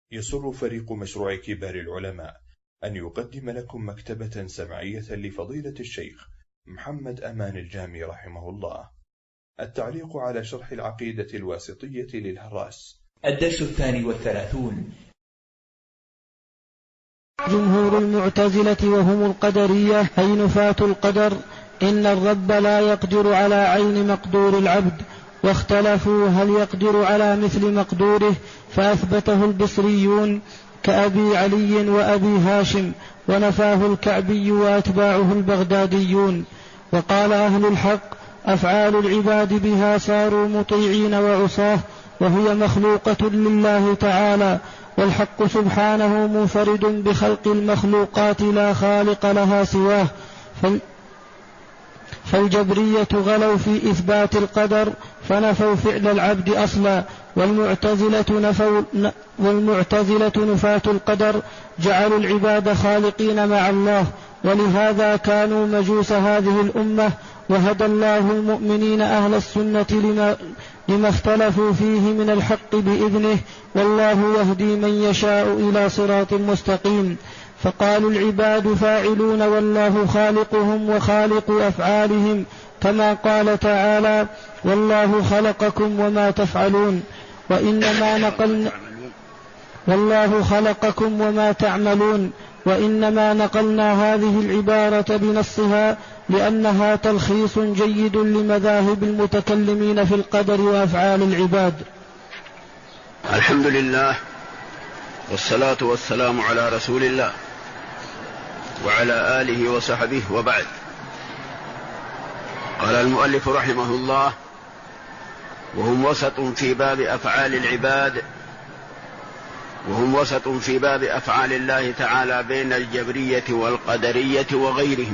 يسر فريق مشروع كبار العلماء أن يقدم لكم مكتبة سمعية لفضيلة الشيخ محمد أمان الجامي رحمه الله. التعليق على شرح العقيدة الواسطية للهراس. الدرس 32. جمهور المعتزلة وهم القدرية أي نفاة القدر إن الرب لا يقدر على عين مقدور العبد، واختلفوا هل يقدر على مثل مقدوره، فأثبته البصريون كأبي علي وأبي هاشم، ونفاه الكعبي وأتباعه البغداديون. وقال أهل الحق أفعال العباد بها صاروا مطيعين وعصاه، وهي مخلوقة لله تعالى، والحق سبحانه منفرد بخلق المخلوقات لا خالق لها سواه. فالجبرية غلوا في إثبات القدر فنفوا فعل العبد أصلا، والمعتزلة نفاة القدر جعلوا العباد خالقين مع الله، ولهذا كانوا مجوس هذه الأمة. وهدى الله المؤمنين أهل السنة لما اختلفوا فيه من الحق بإذنه، والله يهدي من يشاء إلى صراط مستقيم. فقالوا العباد فاعلون والله خالقهم وخالق أفعالهم، كما قال تعالى والله خلقكم وما تفعلون. والله خلقكم وما تعملون. وإنما نقلنا هذه العبارة بنصها لأنها تلخيص جيد لمذاهب المتكلمين في القدر وأفعال العباد. الحمد لله والصلاة والسلام على رسول الله وعلى آله وصحبه، وبعد. قال المؤلف رحمه الله: وهم وسط في باب أفعال العباد، وهم وسط في باب أفعال الله تعالى بين الجبرية والقدرية وغيرهم.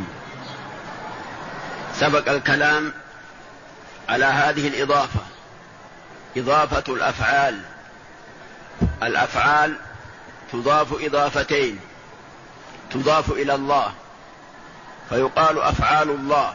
سبق الكلام على هذه الإضافة، إضافة الأفعال. الأفعال تضاف إضافتين، تضاف إلى الله فيقال أفعال الله،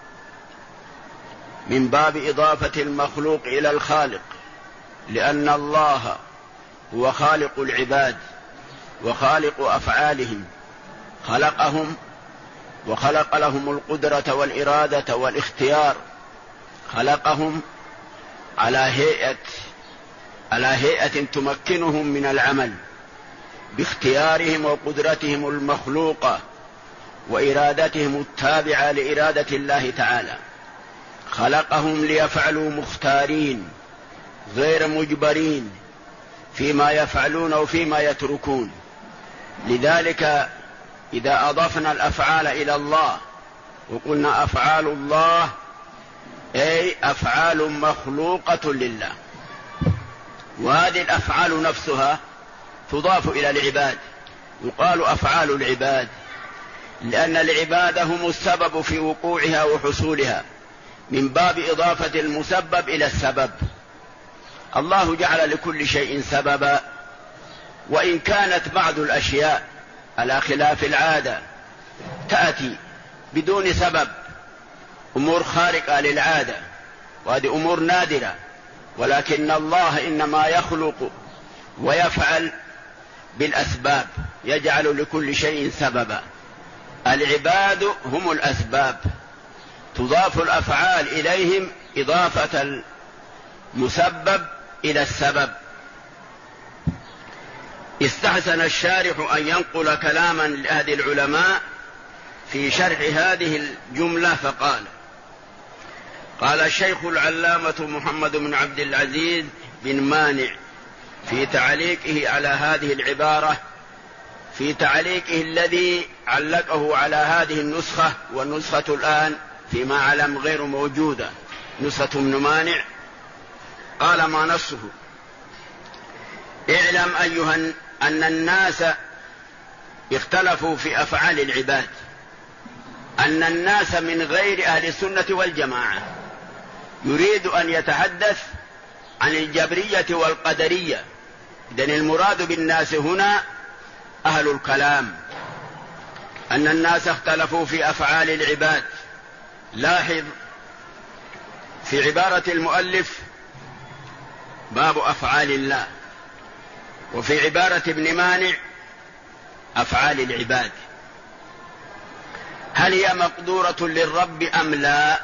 من باب إضافة المخلوق إلى الخالق، لأن الله هو خالق العباد وخالق أفعالهم، خلقهم وخلق لهم القدرة والإرادة والاختيار، خلقهم على هيئة تمكنهم من العمل باختيارهم وقدرتهم المخلوقة وإرادتهم التابعة لإرادة الله تعالى. خلقهم ليفعلوا مختارين غير مجبرين فيما يفعلون وفيما يتركون. لذلك إذا أضفنا الأفعال إلى الله وقلنا أفعال الله، أي أفعال مخلوقة لله، وهذه الأفعال نفسها تضاف إلى العباد. يقال أفعال العباد لأن العباد هم السبب في وقوعها وحصولها، من باب إضافة المسبب إلى السبب. الله جعل لكل شيء سببا، وإن كانت بعض الأشياء على خلاف العادة تأتي بدون سبب، أمور خارقة للعادة، وهذه أمور نادرة، ولكن الله إنما يخلق ويفعل بالأسباب، يجعل لكل شيء سببا. العباد هم الأسباب، تضاف الأفعال إليهم إضافة المسبب إلى السبب. استحسن الشارح أن ينقل كلاما لأهل العلماء في شرح هذه الجملة، فقال: قال الشيخ العلامة محمد بن عبد العزيز بن مانع في تعليقه على هذه العبارة، في تعليقه الذي علقه على هذه النسخة، والنسخة الآن فيما علم غير موجودة، نسخة ابن مانع، قال ما نصه: اعلم أيها أن الناس اختلفوا في أفعال العباد، أن الناس من غير أهل السنة والجماعة يريد أن يتحدث عن الجبرية والقدرية. إذن المراد بالناس هنا أهل الكلام، أن الناس اختلفوا في أفعال العباد. لاحظ في عبارة المؤلف باب أفعال الله، وفي عبارة ابن مانع أفعال العباد، هل هي مقدورة للرب أم لا؟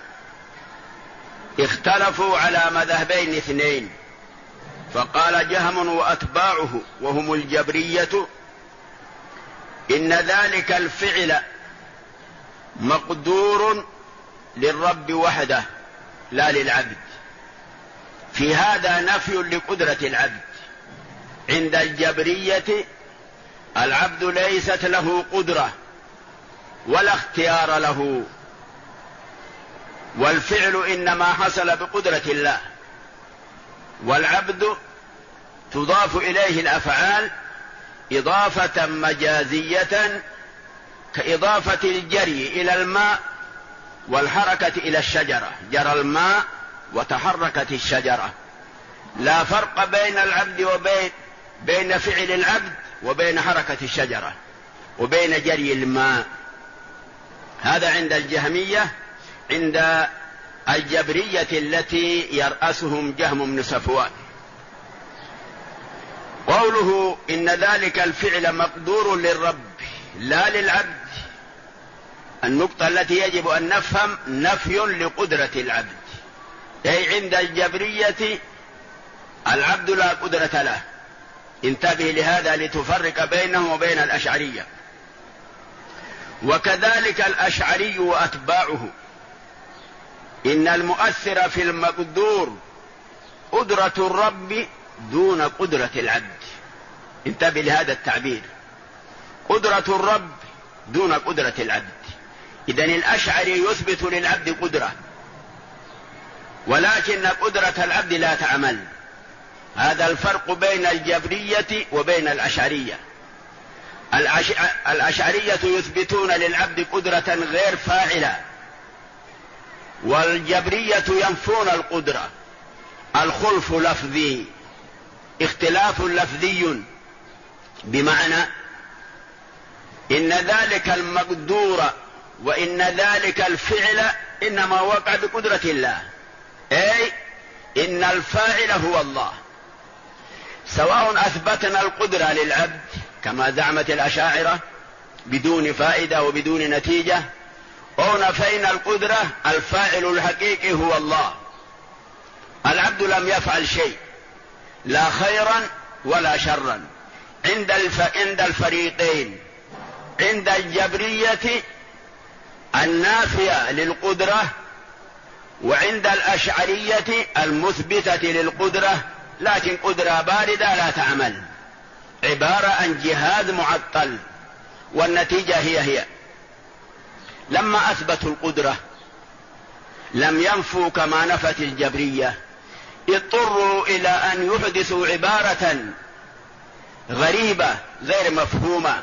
اختلفوا على مذهبين اثنين، فقال جهم وأتباعه وهم الجبرية إن ذلك الفعل مقدور للرب وحده لا للعبد. في هذا نفي لقدرة العبد. عند الجبرية العبد ليست له قدرة ولا اختيار له، والفعل إنما حصل بقدرة الله، والعبد تضاف إليه الأفعال إضافة مجازية كإضافة الجري إلى الماء والحركة إلى الشجرة، جرى الماء وتحركت الشجرة. لا فرق بين العبد بين فعل العبد وبين حركة الشجرة وبين جري الماء. هذا عند الجهمية. عند الجبرية التي يرأسهم جهم بن صفوان قوله إن ذلك الفعل مقدور للرب لا للعبد، النقطة التي يجب أن نفهم نفي لقدرة العبد، أي عند الجبرية العبد لا قدرة له. انتبه لهذا لتفرق بينه وبين الأشعرية. وكذلك الأشعري وأتباعه إن المؤثر في المقدور قدرة الرب دون قدرة العبد. انتبه لهذا التعبير، قدرة الرب دون قدرة العبد. إذن الأشعري يثبت للعبد قدرة، ولكن قدرة العبد لا تعمل. هذا الفرق بين الجبرية وبين الأشعرية. الأشعرية يثبتون للعبد قدرة غير فاعلة، والجبرية ينفون القدرة. الخلف لفظي، اختلاف لفظي، بمعنى إن ذلك المقدور وإن ذلك الفعل إنما وقع بقدرة الله، أي إن الفاعل هو الله. سواء أثبتنا القدرة للعبد كما زعمت الأشاعرة بدون فائدة وبدون نتيجة، أو نفينا القدرة، الفاعل الحقيقي هو الله. العبد لم يفعل شيء، لا خيرا ولا شرا عند الفريقين. عند الجبرية النافية للقدرة، وعند الأشعرية المثبتة للقدرة، لكن قدرة باردة لا تعمل، عبارة عن جهاز معطل، والنتيجة هي لما أثبتوا القدرة لم ينفوا كما نفت الجبرية، اضطروا إلى أن يحدثوا عبارة غريبة غير مفهومة.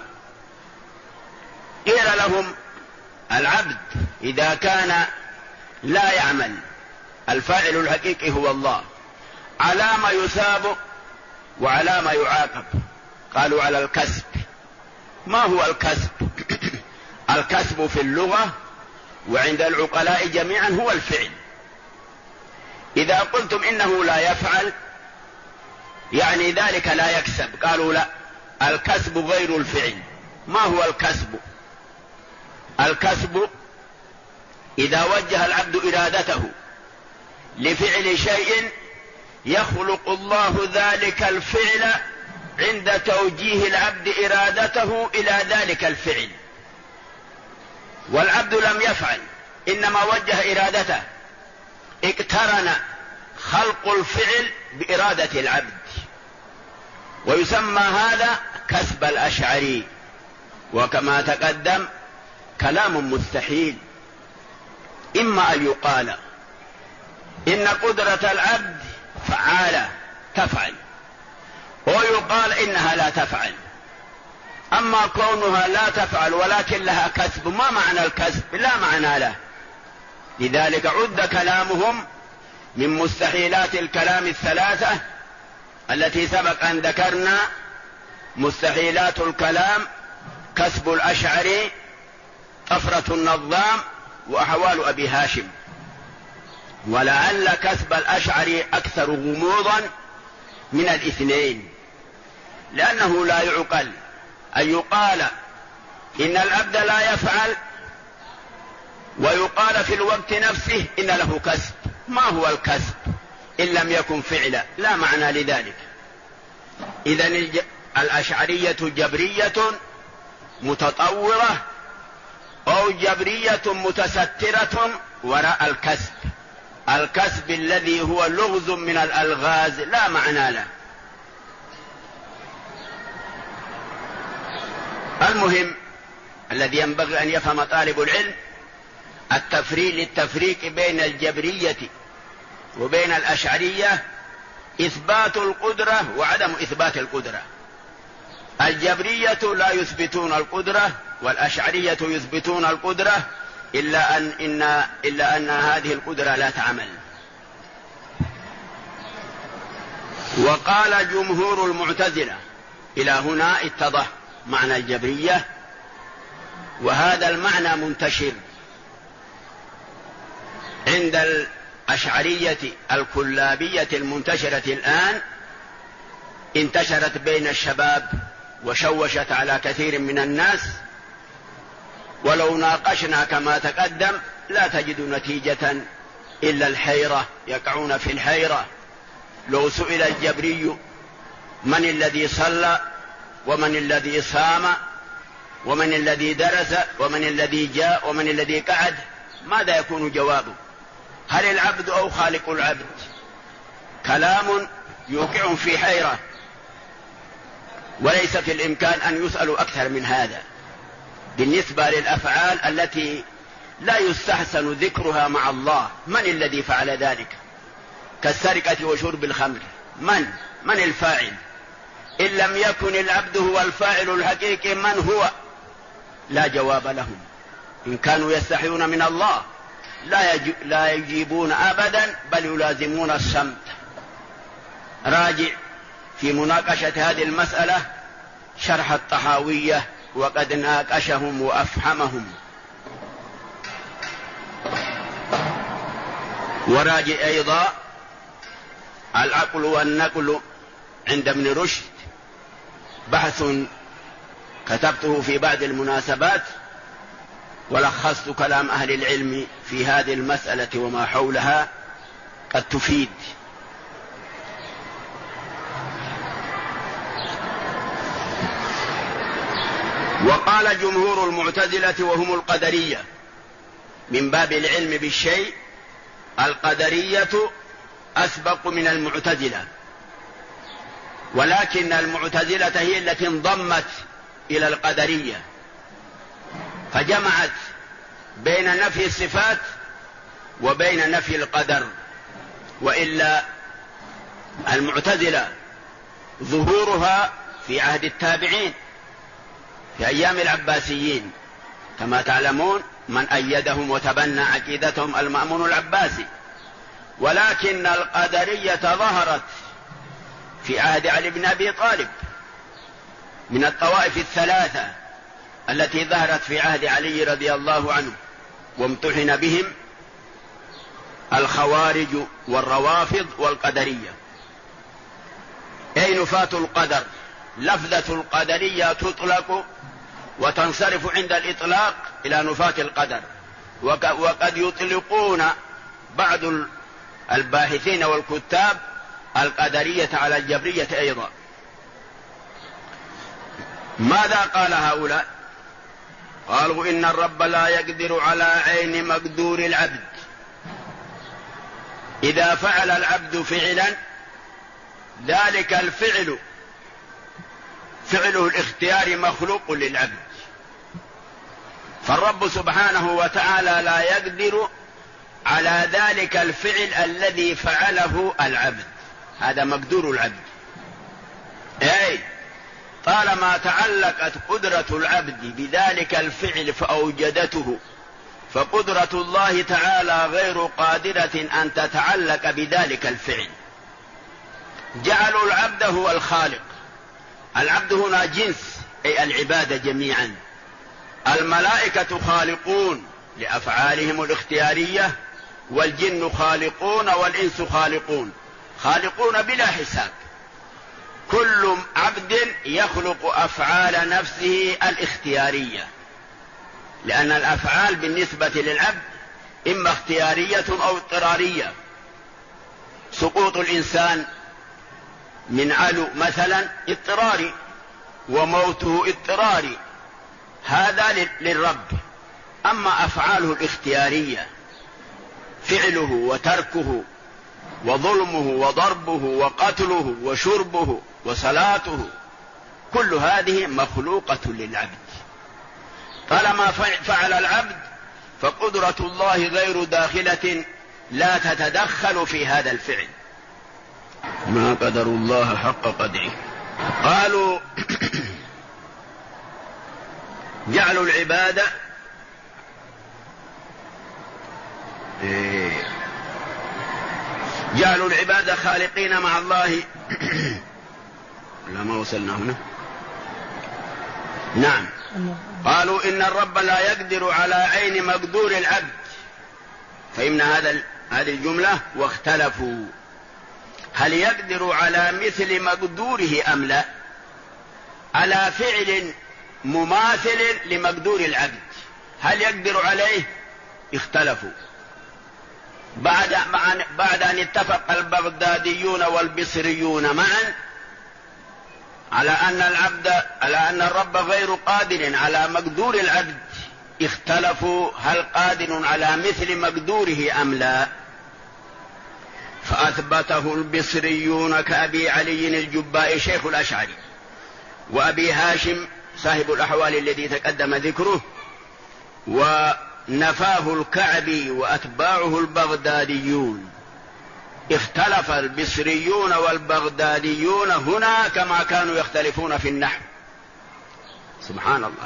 قيل لهم العبد إذا كان لا يعمل، الفاعل الحقيقي هو الله، على ما يثاب وعلى ما يعاقب؟ قالوا على الكسب. ما هو الكسب؟ الكسب في اللغة وعند العقلاء جميعا هو الفعل. إذا قلتم إنه لا يفعل يعني ذلك لا يكسب، قالوا لا، الكسب غير الفعل. ما هو الكسب؟ الكسب إذا وجه العبد إرادته لفعل شيء يخلق الله ذلك الفعل عند توجيه العبد إرادته إلى ذلك الفعل، والعبد لم يفعل إنما وجه إرادته، اقترن خلق الفعل بإرادة العبد، ويسمى هذا كسب الأشعري. وكما تقدم كلام مستحيل، إما أن يقال إن قدرة العبد فعالة تفعل، ويقال إنها لا تفعل. أما كونها لا تفعل ولكن لها كسب، ما معنى الكسب؟ لا معنى له. لذلك عد كلامهم من مستحيلات الكلام الثلاثة التي سبق أن ذكرنا. مستحيلات الكلام كسب الأشعري، طفرة النظام، وأحوال أبي هاشم. ولعل كسب الأشعري أكثر غموضا من الاثنين، لأنه لا يعقل أن يقال إن العبد لا يفعل ويقال في الوقت نفسه إن له كسب. ما هو الكسب إن لم يكن فعلا؟ لا معنى لذلك. إذن الأشعرية جبرية متطورة أو جبرية متسترة وراء الكسب. الكسب الذي هو لغز من الألغاز لا معنى له. المهم الذي ينبغي أن يفهم طالب العلم للتفريق بين الجبرية وبين الأشعرية إثبات القدرة وعدم إثبات القدرة. الجبرية لا يثبتون القدرة والأشعرية يثبتون القدرة إلا أن هذه القدرة لا تعمل. وقال جمهور المعتزلة إلى هنا اتضح معنى الجبرية، وهذا المعنى منتشر عند الأشعرية الكلابية المنتشرة الآن، انتشرت بين الشباب وشوشت على كثير من الناس، ولو ناقشنا كما تقدم لا تجد نتيجة إلا الحيرة، يقعون في الحيرة. لو سئل الجبري من الذي صلى ومن الذي صام ومن الذي درس ومن الذي جاء ومن الذي قعد، ماذا يكون جوابه؟ هل العبد أو خالق العبد؟ كلام يوقع في حيرة، وليس في الإمكان أن يسألوا أكثر من هذا بالنسبة للأفعال التي لا يستحسن ذكرها مع الله. من الذي فعل ذلك؟ كالسرقة وشرب الخمر، من الفاعل؟ إن لم يكن العبد هو الفاعل الحقيقي من هو؟ لا جواب لهم. إن كانوا يستحيون من الله لا يجيبون أبدا، بل يلازمون الصمت. راجع في مناقشة هذه المسألة شرح الطحاوية، وقد ناقشهم وأفهمهم. وراجع أيضا العقل والنقل عند ابن رشد، بحث كتبته في بعض المناسبات، ولخصت كلام أهل العلم في هذه المسألة وما حولها، قد تفيد. وقال جمهور المعتزلة وهم القدرية، من باب العلم بالشيء القدرية أسبق من المعتزلة، ولكن المعتزلة هي التي انضمت إلى القدرية، فجمعت بين نفي الصفات وبين نفي القدر. وإلا المعتزلة ظهورها في عهد التابعين في أيام العباسيين، كما تعلمون من أيدهم وتبنى عقيدتهم المأمون العباسي. ولكن القدرية ظهرت في عهد علي بن أبي طالب، من الطوائف الثلاثة التي ظهرت في عهد علي رضي الله عنه، وامتحن بهم الخوارج والروافض والقدرية. أي نفاة القدر. لفظة القدرية تطلق وتنصرف عند الإطلاق إلى نفاة القدر، وقد يطلقون بعض الباحثين والكتاب القدرية على الجبرية أيضا. ماذا قال هؤلاء؟ قالوا إن الرب لا يقدر على عين مقدور العبد. إذا فعل العبد فعلا ذلك الفعل فعله الاختيار مخلوق للعبد، فالرب سبحانه وتعالى لا يقدر على ذلك الفعل الذي فعله العبد، هذا مقدور العبد. أي طالما تعلقت قدرة العبد بذلك الفعل فأوجدته، فقدرة الله تعالى غير قادرة أن تتعلق بذلك الفعل. جعلوا العبد هو الخالق. العبد هنا جنس، أي العبادة جميعا. الملائكة خالقون لأفعالهم الاختيارية، والجن خالقون والإنس خالقون، خالقون بلا حساب. كل عبد يخلق أفعال نفسه الاختيارية، لأن الأفعال بالنسبة للعبد إما اختيارية أو اضطرارية. سقوط الإنسان من علو مثلا اضطراري، وموته اضطراري، هذا للرب. أما أفعاله الاختيارية، فعله وتركه وظلمه وضربه وقتله وشربه وصلاته، كل هذه مخلوقة للعبد. طالما فعل العبد فقدرة الله غير داخلة، لا تتدخل في هذا الفعل. ما قدر الله حق قدره. قالوا جعلوا العبادة خالقين مع الله. لا، ما وصلنا هنا. نعم، قالوا إن الرب لا يقدر على عين مقدور العبد، فإن هذه الجملة واختلفوا هل يقدر على مثل مقدوره أم لا، على فعل مماثل لمقدور العبد هل يقدر عليه؟ اختلفوا بعد أن اتفق البغداديون والبصريون معا على أن الرب غير قادر على مقدور العبد. اختلفوا هل قادر على مثل مقدوره أم لا، فأثبته البصريون كأبي علي الجبائي شيخ الأشعري، وأبي هاشم صاحب الأحوال الذي تقدم ذكره، ونفاه الكعبي وأتباعه البغداديون. اختلف البصريون والبغداديون هنا كما كانوا يختلفون في النحو. سبحان الله.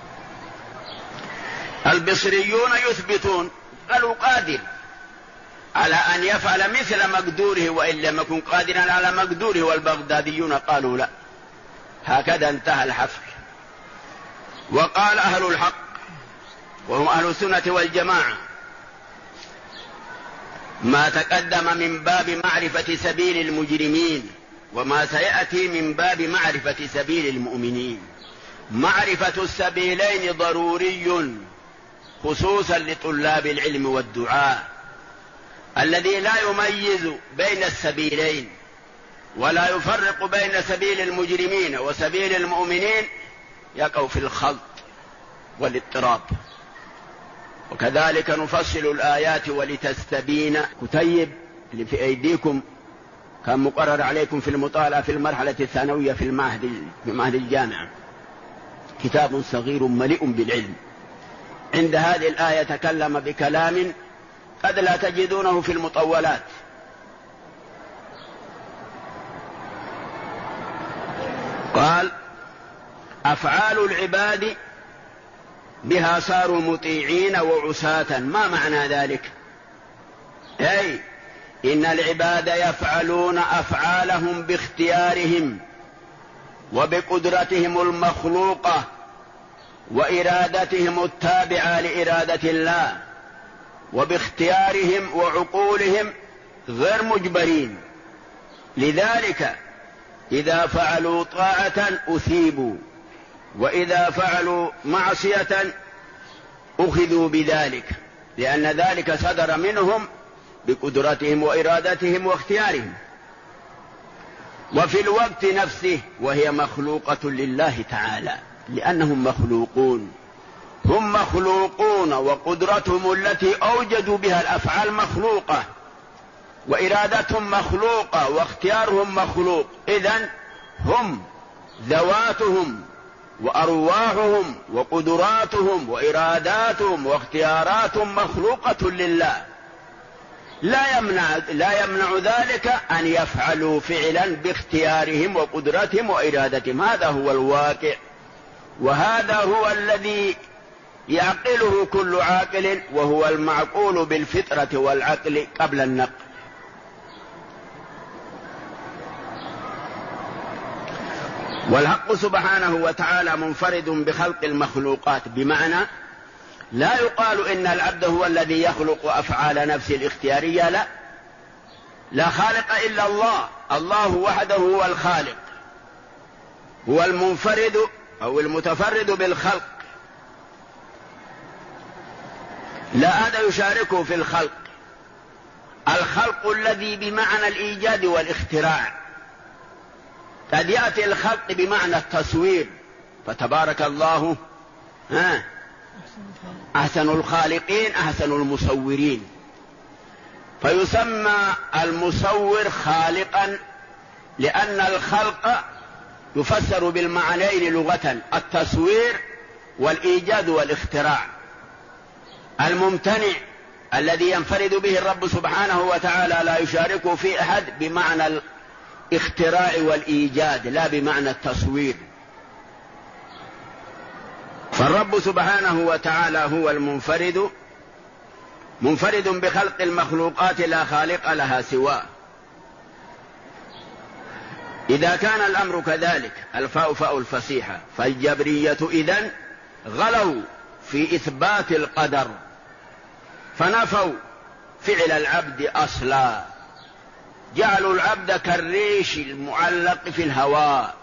البصريون يثبتون قالوا قادر على أن يفعل مثل مقدوره وإن لم يكن قادرا على مقدوره، والبغداديون قالوا لا. هكذا انتهى الحفل. وقال أهل الحق وهم أهل السنة والجماعة ما تقدم من باب معرفة سبيل المجرمين وما سيأتي من باب معرفة سبيل المؤمنين. معرفة السبيلين ضروري خصوصا لطلاب العلم والدعاء. الذي لا يميز بين السبيلين ولا يفرق بين سبيل المجرمين وسبيل المؤمنين يقع في الخلط والاضطراب. وكذلك نفصل الآيات ولتستبين. كتيب اللي في أيديكم كان مقرر عليكم في المطالعة في المرحلة الثانوية في معهد الجامعة، كتاب صغير مليء بالعلم. عند هذه الآية تكلم بكلام قد لا تجدونه في المطولات. قال أفعال العباد بها صاروا مطيعين وعساة. ما معنى ذلك؟ أي إن العباد يفعلون أفعالهم باختيارهم وبقدرتهم المخلوقة وإرادتهم التابعة لإرادة الله، وباختيارهم وعقولهم غير مجبرين. لذلك إذا فعلوا طاعة أثيبوا، وإذا فعلوا معصية أخذوا بذلك، لأن ذلك صدر منهم بقدرتهم وإرادتهم واختيارهم. وفي الوقت نفسه وهي مخلوقة لله تعالى، لأنهم مخلوقون. هم مخلوقون وقدرتهم التي أوجدوا بها الأفعال مخلوقة، وإرادتهم مخلوقة، واختيارهم مخلوق. إذن هم ذواتهم وأرواحهم وقدراتهم وإراداتهم واختياراتهم مخلوقة لله. لا يمنع ذلك أن يفعلوا فعلا باختيارهم وقدرتهم وإرادتهم. هذا هو الواقع، وهذا هو الذي يعقله كل عاقل، وهو المعقول بالفطرة والعقل قبل النقل. والحق سبحانه وتعالى منفرد بخلق المخلوقات، بمعنى لا يقال إن العبد هو الذي يخلق أفعال نفسه الاختيارية، لا خالق إلا الله. الله وحده هو الخالق، هو المنفرد أو المتفرد بالخلق، لا أحد يشاركه في الخلق. الخلق الذي بمعنى الإيجاد والاختراع، قد يأتي الخلق بمعنى التصوير، فتبارك الله أحسن الخالقين أحسن المصورين، فيسمى المصور خالقا لأن الخلق يفسر بالمعنيين لغة، التصوير والإيجاد والاختراع. الممتنع الذي ينفرد به الرب سبحانه وتعالى لا يشاركه في أحد بمعنى الاختراع والإيجاد لا بمعنى التصوير. فالرب سبحانه وتعالى هو المنفرد، منفرد بخلق المخلوقات لا خالق لها سواه. إذا كان الأمر كذلك، الفاء فاء الفصيحة، فالجبرية إذن غلوا في إثبات القدر، فنفوا فعل العبد أصلا، جعلوا العبد كالريش المعلق في الهواء.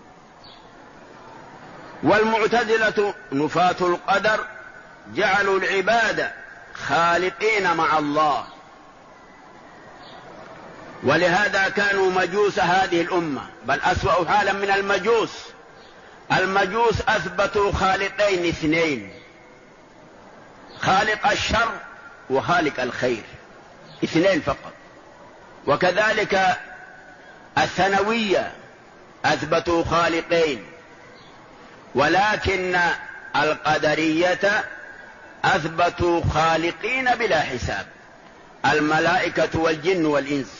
والمعتزلة نفاة القدر جعلوا العباد خالقين مع الله، ولهذا كانوا مجوس هذه الأمة، بل أسوأ حالا من المجوس. المجوس أثبتوا خالقين اثنين، خالق الشر وخالق الخير، اثنين فقط. وكذلك الثانوية أثبتوا خالقين، ولكن القدرية أثبتوا خالقين بلا حساب، الملائكة والجن والإنس.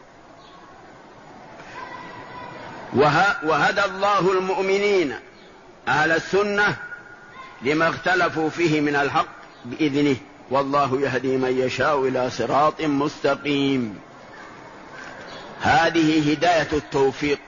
وهدى الله المؤمنين أهل السنة لما اختلفوا فيه من الحق بإذنه، والله يهدي من يشاء إلى صراط مستقيم. هذه هداية التوفيق.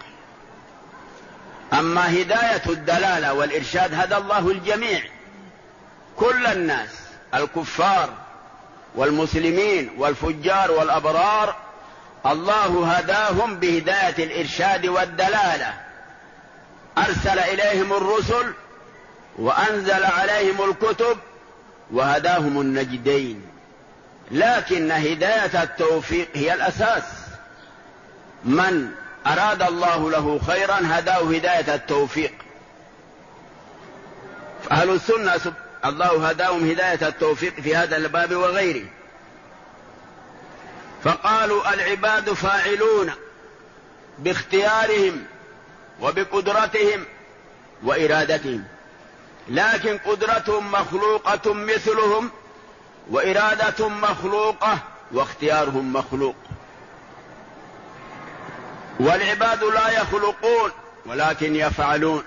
أما هداية الدلالة والإرشاد هدى الله الجميع، كل الناس، الكفار والمسلمين والفجار والأبرار، الله هداهم بهداية الإرشاد والدلالة، أرسل إليهم الرسل وأنزل عليهم الكتب وهداهم النجدين. لكن هداية التوفيق هي الأساس، من أراد الله له خيرا هداه هداية التوفيق. فأهل السنة الله هداهم هداية التوفيق في هذا الباب وغيره. فقالوا العباد فاعلون باختيارهم وبقدرتهم وإرادتهم، لكن قدرتهم مخلوقة مثلهم، وإرادتهم مخلوقة، واختيارهم مخلوق. والعباد لا يخلقون ولكن يفعلون،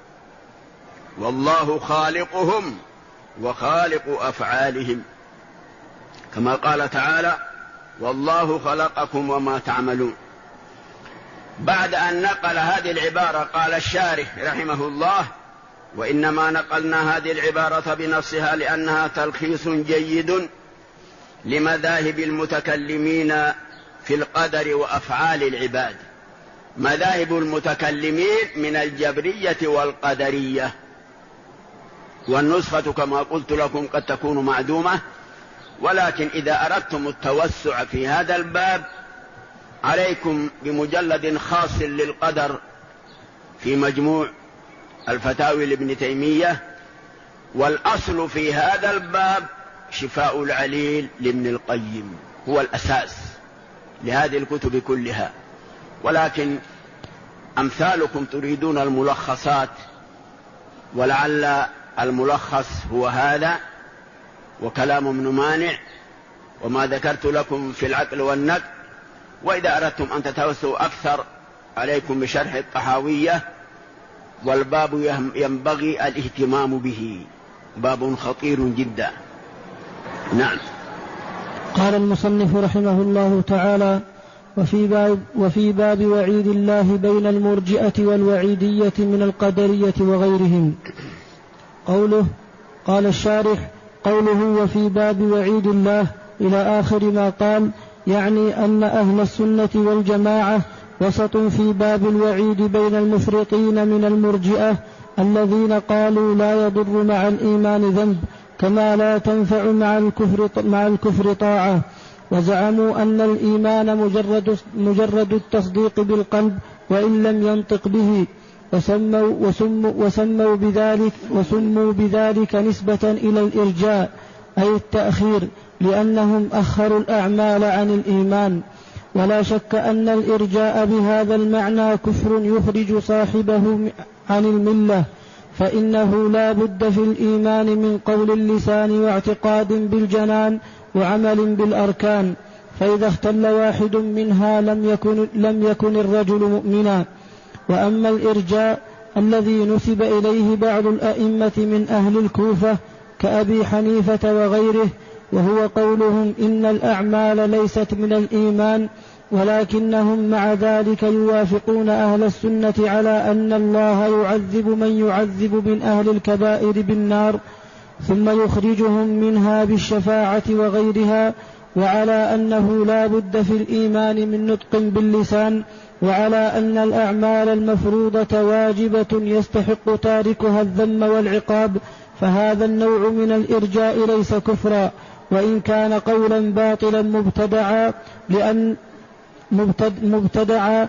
والله خالقهم وخالق أفعالهم، كما قال تعالى: والله خلقكم وما تعملون. بعد أن نقل هذه العبارة قال الشارح رحمه الله: وإنما نقلنا هذه العبارة بنصها لأنها تلخيص جيد لمذاهب المتكلمين في القدر وأفعال العباد. مذاهب المتكلمين من الجبرية والقدرية، والنسخة كما قلت لكم قد تكون معدومة، ولكن إذا أردتم التوسع في هذا الباب عليكم بمجلد خاص للقدر في مجموع الفتاوي لابن تيمية، والأصل في هذا الباب شفاء العليل لابن القيم، هو الأساس لهذه الكتب كلها. ولكن أمثالكم تريدون الملخصات، ولعل الملخص هو هذا وكلام ابن مانع وما ذكرت لكم في العقل والنقل. وإذا أردتم أن تتوسعوا أكثر عليكم بشرح الطحاوية، والباب ينبغي الاهتمام به، باب خطير جدا. نعم. قال المصنف رحمه الله تعالى: وفي باب وعيد الله بين المرجئة والوعيدية من القدرية وغيرهم. قوله قال الشارح: قوله وفي باب وعيد الله إلى آخر ما قال، يعني أن أهل السنة والجماعة وسط في باب الوعيد بين المفرطين من المرجئة الذين قالوا لا يضر مع الإيمان ذنب كما لا تنفع مع الكفر طاعة، وزعموا أن الإيمان مجرد التصديق بالقلب وإن لم ينطق به، وسموا بذلك نسبة إلى الإرجاء أي التأخير، لأنهم أخروا الأعمال عن الإيمان. ولا شك أن الإرجاء بهذا المعنى كفر يخرج صاحبه عن الملة، فإنه لا بد في الإيمان من قول اللسان واعتقاد بالجنان وعمل بالأركان، فإذا اختل واحد منها لم يكن الرجل مؤمنا. وأما الإرجاء الذي نسب إليه بعض الأئمة من أهل الكوفة كأبي حنيفة وغيره، وهو قولهم إن الأعمال ليست من الإيمان، ولكنهم مع ذلك يوافقون أهل السنة على أن الله يعذب من يعذب من أهل الكبائر بالنار ثم يخرجهم منها بالشفاعة وغيرها، وعلى أنه لا بد في الإيمان من نطق باللسان، وعلى أن الأعمال المفروضة واجبة يستحق تاركها الذم والعقاب. فهذا النوع من الإرجاء ليس كفرا، وإن كان قولا باطلا مبتدعا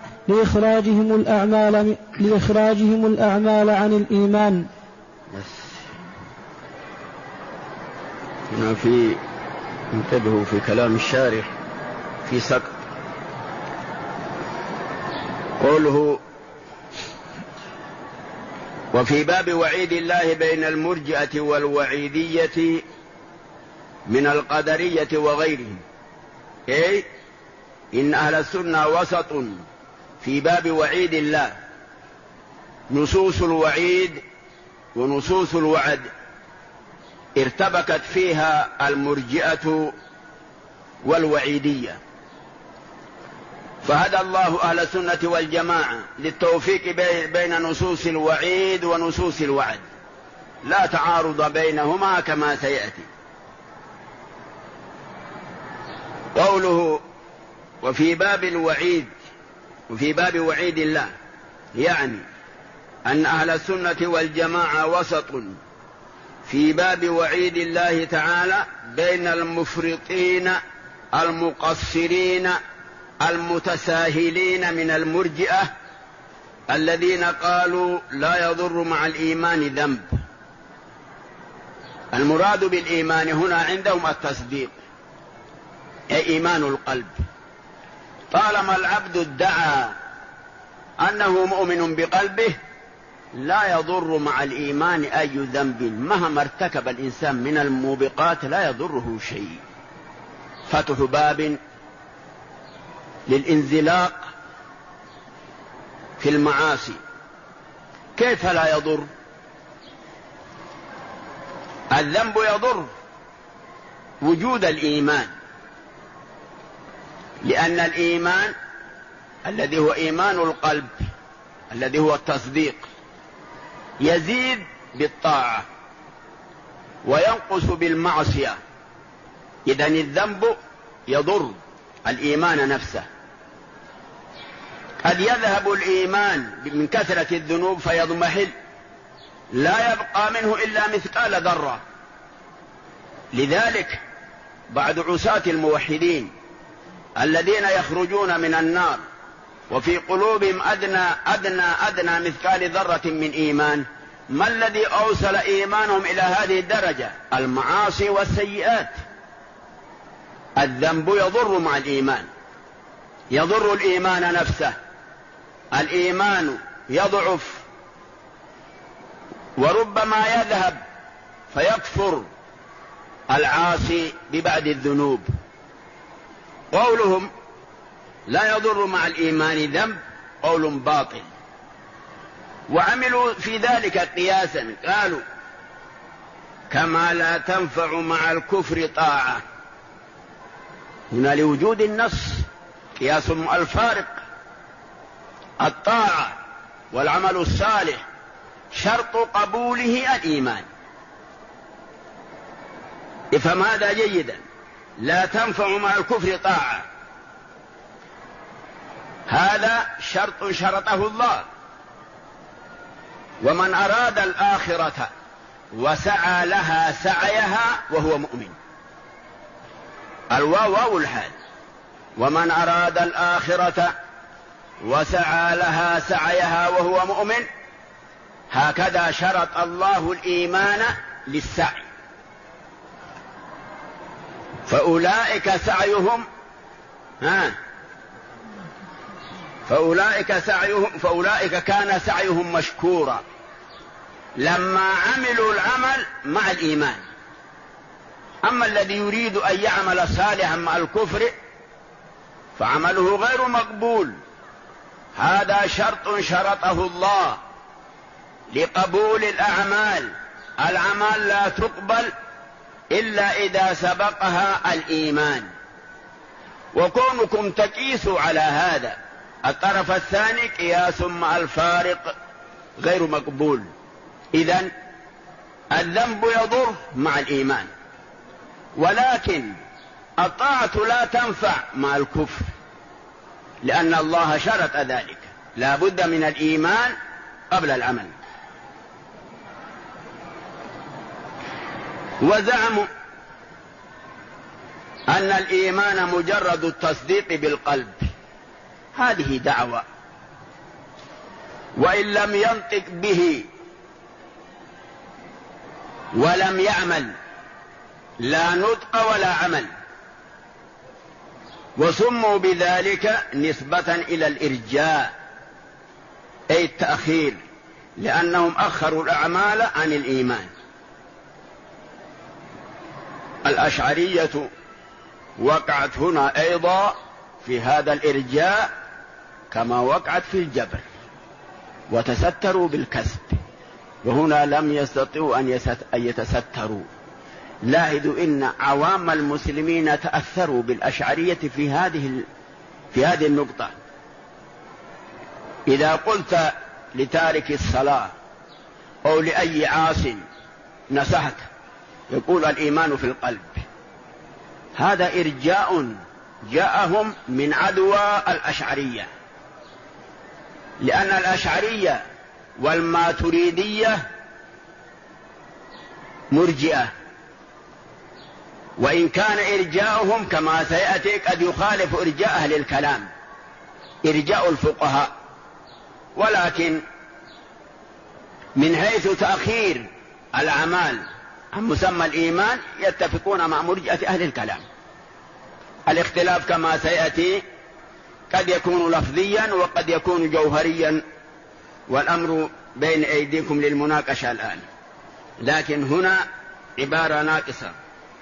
لإخراجهم الأعمال عن الإيمان. هنا انتبهوا في كلام الشارح في سقط قوله: وفي باب وعيد الله بين المرجئة والوعيدية من القدرية وغيرهم، أي إن أهل السنة وسط في باب وعيد الله، نصوص الوعيد ونصوص الوعد ارتبكت فيها المرجئة والوعيدية، فهدى الله أهل السنة والجماعة للتوفيق بين نصوص الوعيد ونصوص الوعد، لا تعارض بينهما كما سيأتي. قوله وفي باب الوعيد وفي باب وعيد الله، يعني أن أهل السنة والجماعة وسط في باب وعيد الله تعالى بين المفرطين المقصرين المتساهلين من المرجئة الذين قالوا لا يضر مع الإيمان ذنب. المراد بالإيمان هنا عندهم التصديق، أي إيمان القلب. طالما العبد ادعى أنه مؤمن بقلبه لا يضر مع الإيمان أي ذنب، مهما ارتكب الإنسان من الموبقات لا يضره شيء. فتح باب للانزلاق في المعاصي. كيف لا يضر؟ الذنب يضر وجود الإيمان، لأن الإيمان الذي هو إيمان القلب الذي هو التصديق يزيد بالطاعة وينقص بالمعصية. إذن الذنب يضر الإيمان نفسه. قد يذهب الإيمان من كثرة الذنوب فيضمحل، لا يبقى منه إلا مثقال ذرة. لذلك بعد عصاة الموحدين الذين يخرجون من النار وفي قلوبهم أدنى مثقال ذرة من إيمان، ما الذي أوصل إيمانهم إلى هذه الدرجة؟ المعاصي والسيئات. الذنب يضر مع الإيمان، يضر الإيمان نفسه. الإيمان يضعف وربما يذهب فيكفر العاصي ببعض الذنوب. قولهم لا يضر مع الإيمان ذنب قول باطل، وعملوا في ذلك قياسا، قالوا كما لا تنفع مع الكفر طاعة. هنا لوجود النص قياس الفارق. الطاعة والعمل الصالح شرط قبوله الإيمان. افهم هذا جيدا، لا تنفع مع الكفر طاعة. هذا شرط شرطه الله. ومن أراد الآخرة وسعى لها سعيها وهو مؤمن، الواو واو الحال، ومن أراد الآخرة وسعى لها سعيها وهو مؤمن، هكذا شرط الله الإيمان للسعي. فأولئك سعيهم فأولئك كان سعيهم مشكورا لما عملوا العمل مع الإيمان. أما الذي يريد أن يعمل صالحا مع الكفر فعمله غير مقبول. هذا شرط شرطه الله لقبول الأعمال. الأعمال لا تقبل إلا إذا سبقها الإيمان. وكونكم تقيسوا على هذا الطرف الثاني قياس مع الفارق غير مقبول. إذن الذنب يضر مع الإيمان، ولكن الطاعة لا تنفع مع الكفر، لأن الله شرط ذلك، لا بد من الإيمان قبل العمل. وزعموا أن الإيمان مجرد التصديق بالقلب. هذه دعوة، وإن لم ينطق به ولم يعمل لا نطق ولا عمل. وسموا بذلك نسبة إلى الإرجاء أي التأخير، لأنهم أخروا الأعمال عن الإيمان. الأشعرية وقعت هنا أيضا في هذا الإرجاء كما وقعت في الجبر، وتستروا بالكسب، وهنا لم يستطيعوا أن يتستروا. لاحظوا إن عوام المسلمين تأثروا بالأشعرية في هذه النقطة. إذا قلت لتارك الصلاة أو لأي عاص نصحت، يقول الإيمان في القلب. هذا إرجاء جاءهم من عدوى الأشعرية، لأن الأشعرية والماتريدية مرجئة، وإن كان إرجاؤهم كما سيأتي قد يخالف إرجاء أهل الكلام، إرجاء الفقهاء، ولكن من حيث تأخير الأعمال عن مسمى الإيمان يتفقون مع مرجئة أهل الكلام. الاختلاف كما سيأتي قد يكون لفظيا وقد يكون جوهريا، والأمر بين أيديكم للمناقشة الآن، لكن هنا عبارة ناقصة.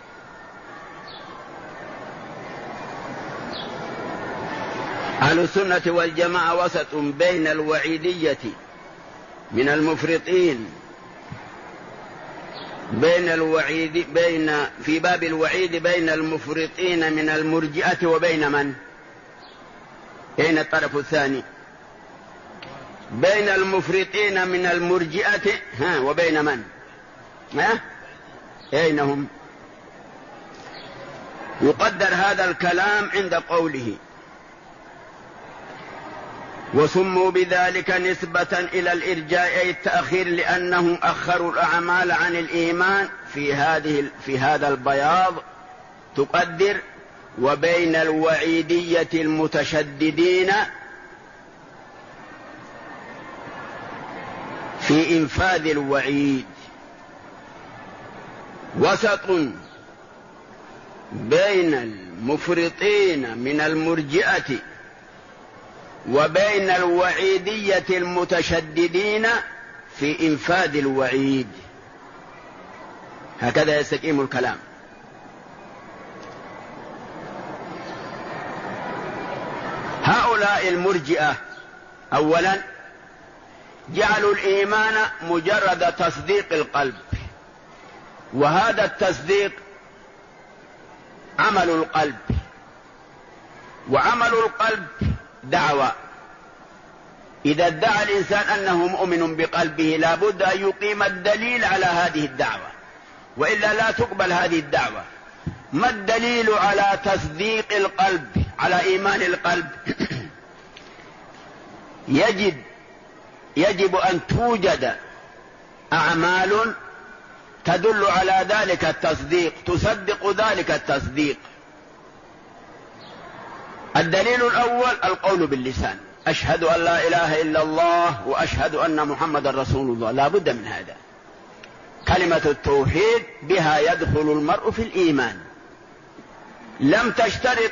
أهل السنة والجماعة وسط بين الوعيدية من المفرطين، في باب الوعيد بين المفرطين من المرجئة وبين من؟ أين الطرف الثاني؟ بين المفرطين من المرجئة وبين من؟ أين هم؟ يقدر هذا الكلام عند قوله وسموا بذلك نسبة إلى الإرجاء أي التأخير، لأنهم أخروا الأعمال عن الإيمان. في هذا البياض تقدر وبين الوعيدية المتشددين في إنفاذ الوعيد، وسط بين المفرطين من المرجئة وبين الوعيدية المتشددين في إنفاذ الوعيد. هكذا يستقيم الكلام. هؤلاء المرجئة أولا جعلوا الإيمان مجرد تصديق القلب، وهذا التصديق عمل القلب، وعمل القلب دعوة. إذا ادعى الإنسان أنه مؤمن بقلبه لا بد أن يقيم الدليل على هذه الدعوة، وإلا لا تقبل هذه الدعوة. ما الدليل على تصديق القلب، على إيمان القلب؟ يجب أن توجد أعمال تدل على ذلك التصديق، تصدق ذلك التصديق. الدليل الأول القول باللسان، أشهد أن لا إله إلا الله وأشهد أن محمدا رسول الله، لا بد من هذا. كلمة التوحيد بها يدخل المرء في الإيمان. لم تشترط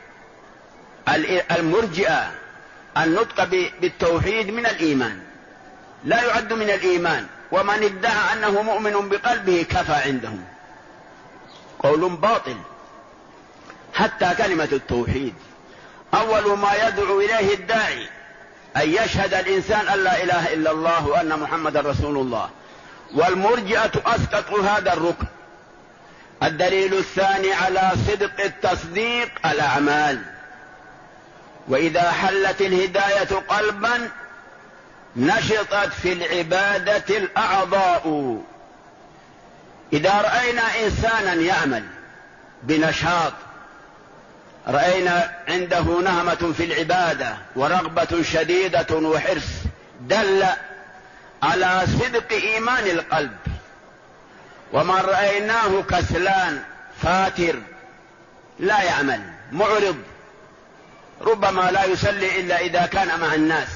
المرجئة النطق بالتوحيد من الإيمان، لا يعد من الإيمان، ومن ادعى أنه مؤمن بقلبه كفى عندهم، قول باطل. حتى كلمة التوحيد أول ما يدعو إليه الداعي أن يشهد الإنسان أن لا إله إلا الله وأن محمدا رسول الله، والمرجئة أسقطوا هذا الركن. الدليل الثاني على صدق التصديق الأعمال. وإذا حلت الهداية قلبا نشطت في العبادة الأعضاء. إذا رأينا إنسانا يعمل بنشاط، رأينا عنده نهمة في العبادة ورغبة شديدة وحرص، دل على صدق إيمان القلب. ومن رأيناه كسلان فاتر لا يعمل معرض، ربما لا يصلي إلا إذا كان مع الناس،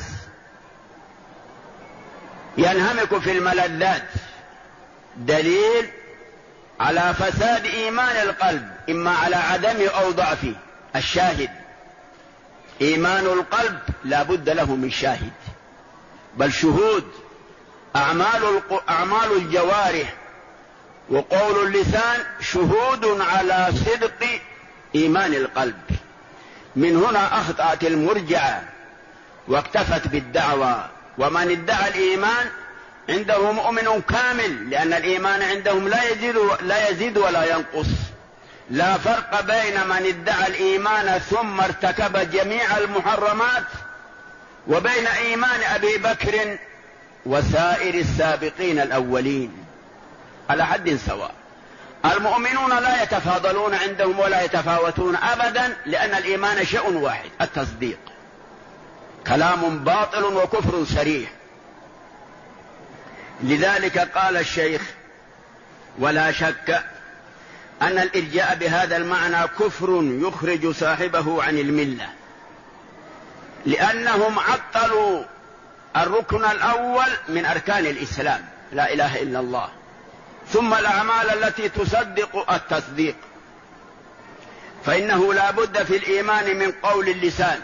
ينهمك في الملذات، دليل على فساد إيمان القلب، إما على عدمه أو ضعفه. الشاهد إيمان القلب لا بد له من شاهد، بل شهود. أعمال الجوارح وقول اللسان شهود على صدق إيمان القلب. من هنا أخطأت المرجعة واكتفت بالدعوة. ومن ادعى الإيمان عنده مؤمن كامل، لأن الإيمان عندهم لا يزيد ولا ينقص. لا فرق بين من ادعى الإيمان ثم ارتكب جميع المحرمات وبين إيمان أبي بكر وسائر السابقين الأولين، على حد سواء. المؤمنون لا يتفاضلون عندهم ولا يتفاوتون أبدا، لأن الإيمان شيء واحد، التصديق. كلام باطل وكفر صريح. لذلك قال الشيخ: ولا شك أن الإرجاء بهذا المعنى كفر يخرج صاحبه عن الملة، لأنهم عطلوا الركن الأول من أركان الإسلام، لا إله إلا الله، ثم الأعمال التي تصدق التصديق. فإنه لا بد في الإيمان من قول اللسان،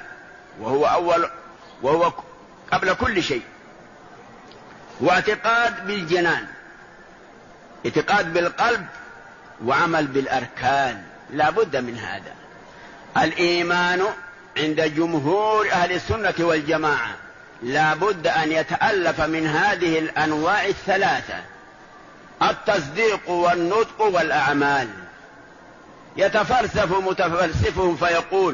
وهو قبل كل شيء، واعتقاد بالجنان، اعتقاد بالقلب، وعمل بالأركان، لا بد من هذا. الإيمان عند جمهور أهل السنة والجماعة لا بد أن يتألف من هذه الأنواع الثلاثة: التصديق والنطق والأعمال. يتفلسف متفلسفهم فيقول: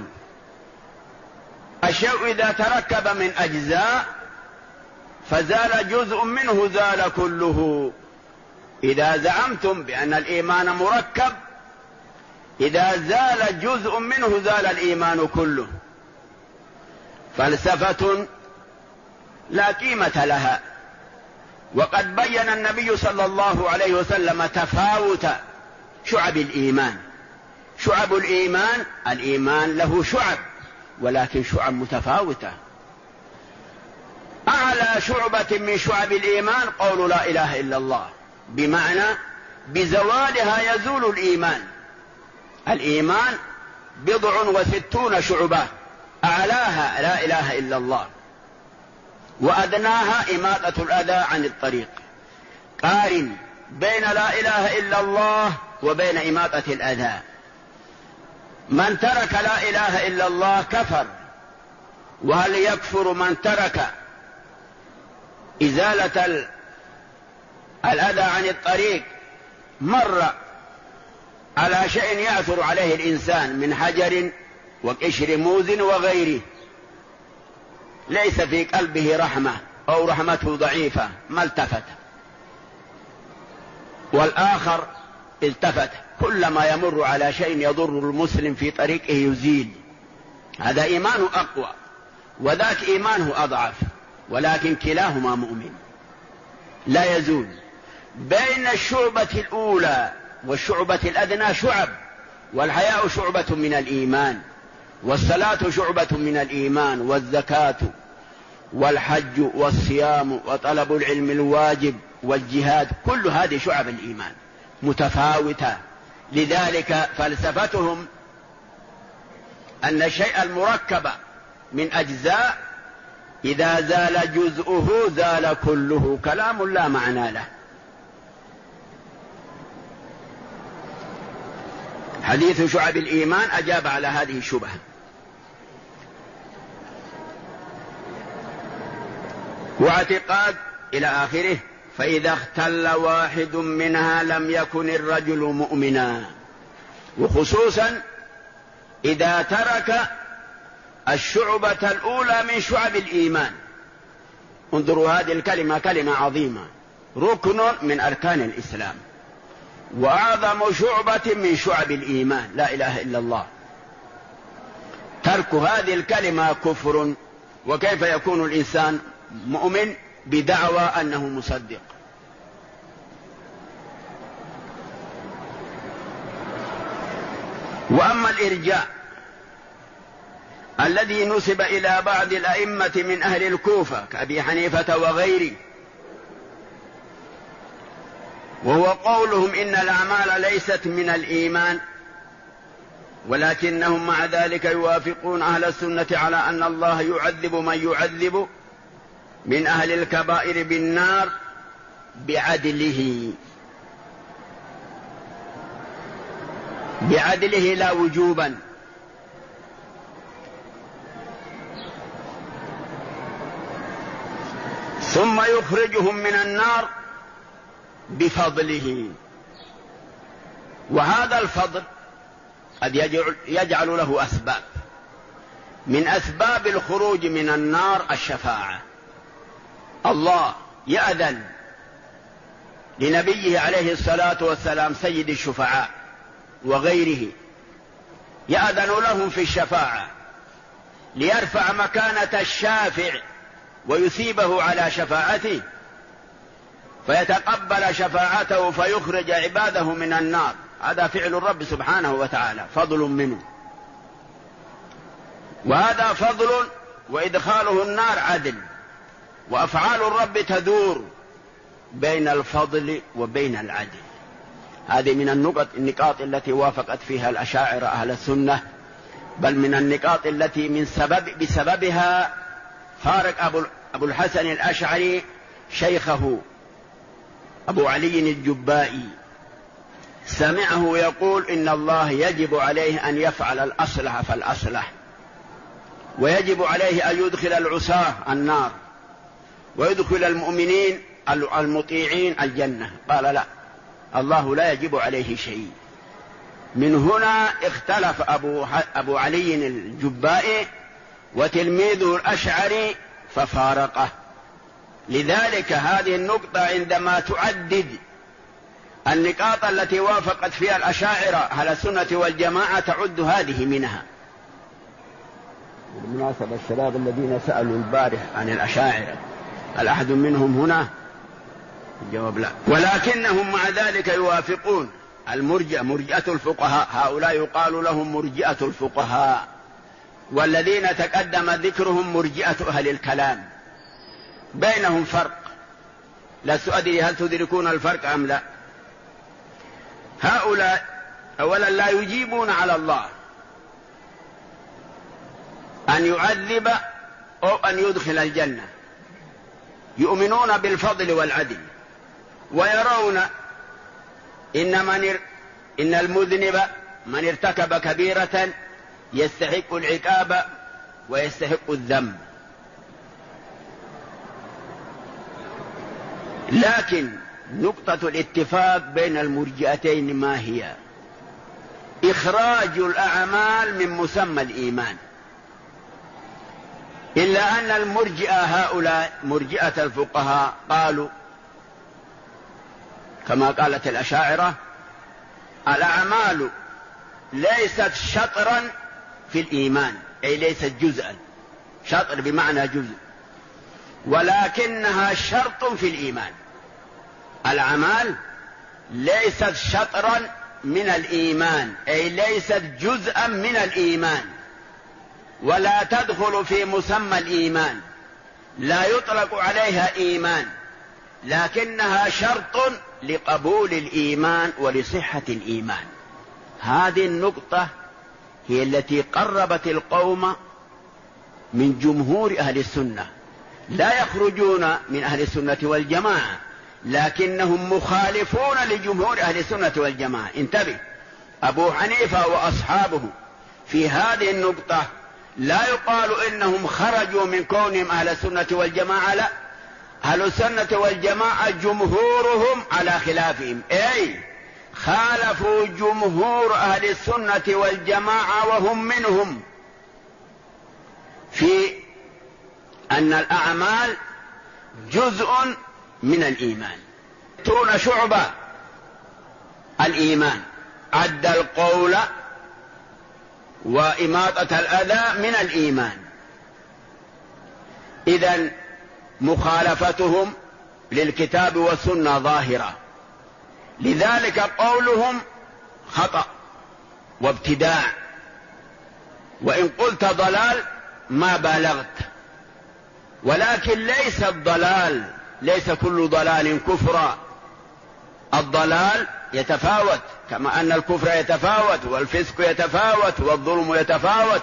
الشيء إذا تركب من أجزاء فزال جزء منه زال كله. إذا زعمتم بأن الإيمان مركب، إذا زال جزء منه زال الإيمان كله. فلسفة لا قيمة لها. وقد بين النبي صلى الله عليه وسلم تفاوت شعب الإيمان. شعب الإيمان، الإيمان له شعب، ولكن شعب متفاوتة. أعلى شعبة من شعب الإيمان قول لا إله إلا الله، بمعنى بزوالها يزول الإيمان. الإيمان 67 شعبة، أعلاها لا إله إلا الله، وأدناها إماطة الأذى عن الطريق. قارن بين لا إله إلا الله وبين إماطة الأذى. من ترك لا إله إلا الله كفر. وهل يكفر من ترك إزالة الأذى عن الطريق؟ مر على شيء يعثر عليه الإنسان من حجر وقشر موز وغيره، ليس في قلبه رحمة أو رحمته ضعيفة، ما التفت. والآخر التفت، كلما يمر على شيء يضر المسلم في طريقه يزيل. هذا إيمان أقوى. وذاك إيمانه أضعف، ولكن كلاهما مؤمن لا يزول. بين الشعبة الأولى والشعبة الأدنى شعب، والحياء شعبة من الإيمان، والصلاة شعبة من الإيمان، والزكاة والحج والصيام وطلب العلم الواجب والجهاد، كل هذه شعب الإيمان متفاوتة. لذلك فلسفتهم أن الشيء المركب من أجزاء إذا زال جزءه زال كله، كلام لا معنى له. حديث شعب الإيمان أجاب على هذه الشبهة. واعتقاد إلى آخره. فإذا اختل واحد منها لم يكن الرجل مؤمنا، وخصوصا إذا ترك الشعبة الأولى من شعب الإيمان. انظروا هذه الكلمة كلمة عظيمة، ركن من أركان الإسلام وأعظم شعبة من شعب الإيمان، لا إله إلا الله. ترك هذه الكلمة كفر، وكيف يكون الإنسان مؤمن بدعوى أنه مصدق؟ وأما الإرجاء الذي نسب إلى بعض الأئمة من أهل الكوفة كأبي حنيفة وغيره، وهو قولهم إن الأعمال ليست من الإيمان، ولكنهم مع ذلك يوافقون أهل السنة على أن الله يعذب من يعذب من أهل الكبائر بالنار بعدله لا وجوبا. ثم يخرجهم من النار بفضله. وهذا الفضل قد يجعل له أسباب. من أسباب الخروج من النار الشفاعة. الله يأذن لنبيه عليه الصلاة والسلام سيد الشفعاء وغيره، يأذن لهم في الشفاعة ليرفع مكانة الشافع ويثيبه على شفاعته، فيتقبل شفاعته فيخرج عباده من النار. هذا فعل الرب سبحانه وتعالى، فضل منه، وهذا فضل، وإدخاله النار عدل. وأفعال الرب تدور بين الفضل وبين العدل. هذه من النقاط التي وافقت فيها الأشاعرة أهل السنة، بل من النقاط التي بسببها فارق أبو الحسن الأشعري شيخه أبو علي الجبائي، سمعه يقول إن الله يجب عليه أن يفعل الأصلح فالأصلح، ويجب عليه أن يدخل العصاة النار ويدخل المؤمنين المطيعين الجنة. قال لا، الله لا يجب عليه شيء. من هنا اختلف أبو علي الجبائي وتلميذه الأشعري ففارقه. لذلك هذه النقطة عندما تعدد النقاط التي وافقت فيها الأشاعرة أهل السنة والجماعة تعد هذه منها. بالمناسبة الشباب الذين سألوا البارح عن الأشاعرة هل أحد منهم هنا؟ الجواب لا. ولكنهم مع ذلك يوافقون مرجئة الفقهاء، هؤلاء يقال لهم مرجئة الفقهاء، والذين تقدم ذكرهم مرجئة أهل الكلام. بينهم فرق، لست أدري هل تدركون الفرق أم لا. هؤلاء أولا لا يجيبون على الله أن يعذب أو أن يدخل الجنة، يؤمنون بالفضل والعدل، ويرون إن المذنب من ارتكب كبيرة يستحق العقاب ويستحق الذنب. لكن نقطة الاتفاق بين المرجئتين ما هي؟ إخراج الأعمال من مسمى الإيمان. إلا أن المرجئة هؤلاء مرجئة الفقهاء قالوا كما قالت الأشاعرة: الأعمال ليست شطرا في الإيمان، أي ليست جزءا، شطر بمعنى جزء، ولكنها شرط في الإيمان. الأعمال ليست شطرا من الإيمان، أي ليست جزءا من الإيمان، ولا تدخل في مسمى الإيمان، لا يطلق عليها إيمان، لكنها شرط لقبول الإيمان ولصحة الإيمان. هذه النقطة هي التي قربت القوم من جمهور أهل السنة، لا يخرجون من أهل السنة والجماعة، لكنهم مخالفون لجمهور أهل السنة والجماعة. انتبه، أبو حنيفة وأصحابه في هذه النقطة لا يقال إنهم خرجوا من كونهم أهل السنة والجماعة، لا، أهل السنة والجماعة جمهورهم على خلافهم، أي خالفوا جمهور أهل السنة والجماعة وهم منهم في أن الأعمال جزء من الإيمان، تون شعبة الإيمان، عد القول وإماطة الأذى من الإيمان. إذن مخالفتهم للكتاب والسنة ظاهرة، لذلك قولهم خطأ وابتداع، وإن قلت ضلال ما بالغت، ولكن ليس الضلال، ليس كل ضلال كفرا. الضلال يتفاوت، كما أن الكفر يتفاوت والفسق يتفاوت والظلم يتفاوت،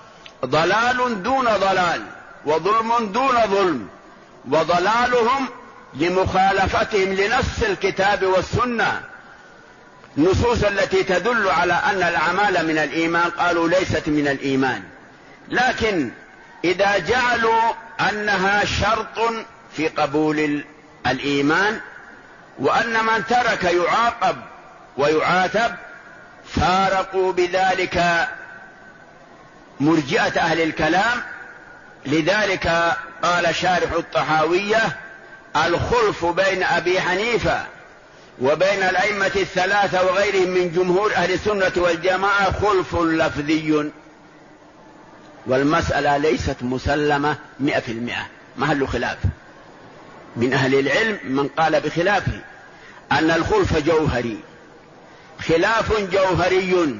ضلال دون ضلال وظلم دون ظلم، وضلالهم لمخالفتهم لنص الكتاب والسنة، نصوص التي تدل على أن الأعمال من الإيمان قالوا ليست من الإيمان. لكن إذا جعلوا أنها شرط في قبول الإيمان، وأن من ترك يعاقب ويعاتب، فارقوا بذلك مرجئة أهل الكلام. لذلك قال شارح الطحاوية: الخلف بين أبي حنيفة وبين الأئمة الثلاثة وغيرهم من جمهور أهل السنة والجماعة خلف لفظي، والمسألة ليست مسلمة 100%، محل خلاف من أهل العلم من قال بخلافه، أن الخلف جوهري، خلاف جوهري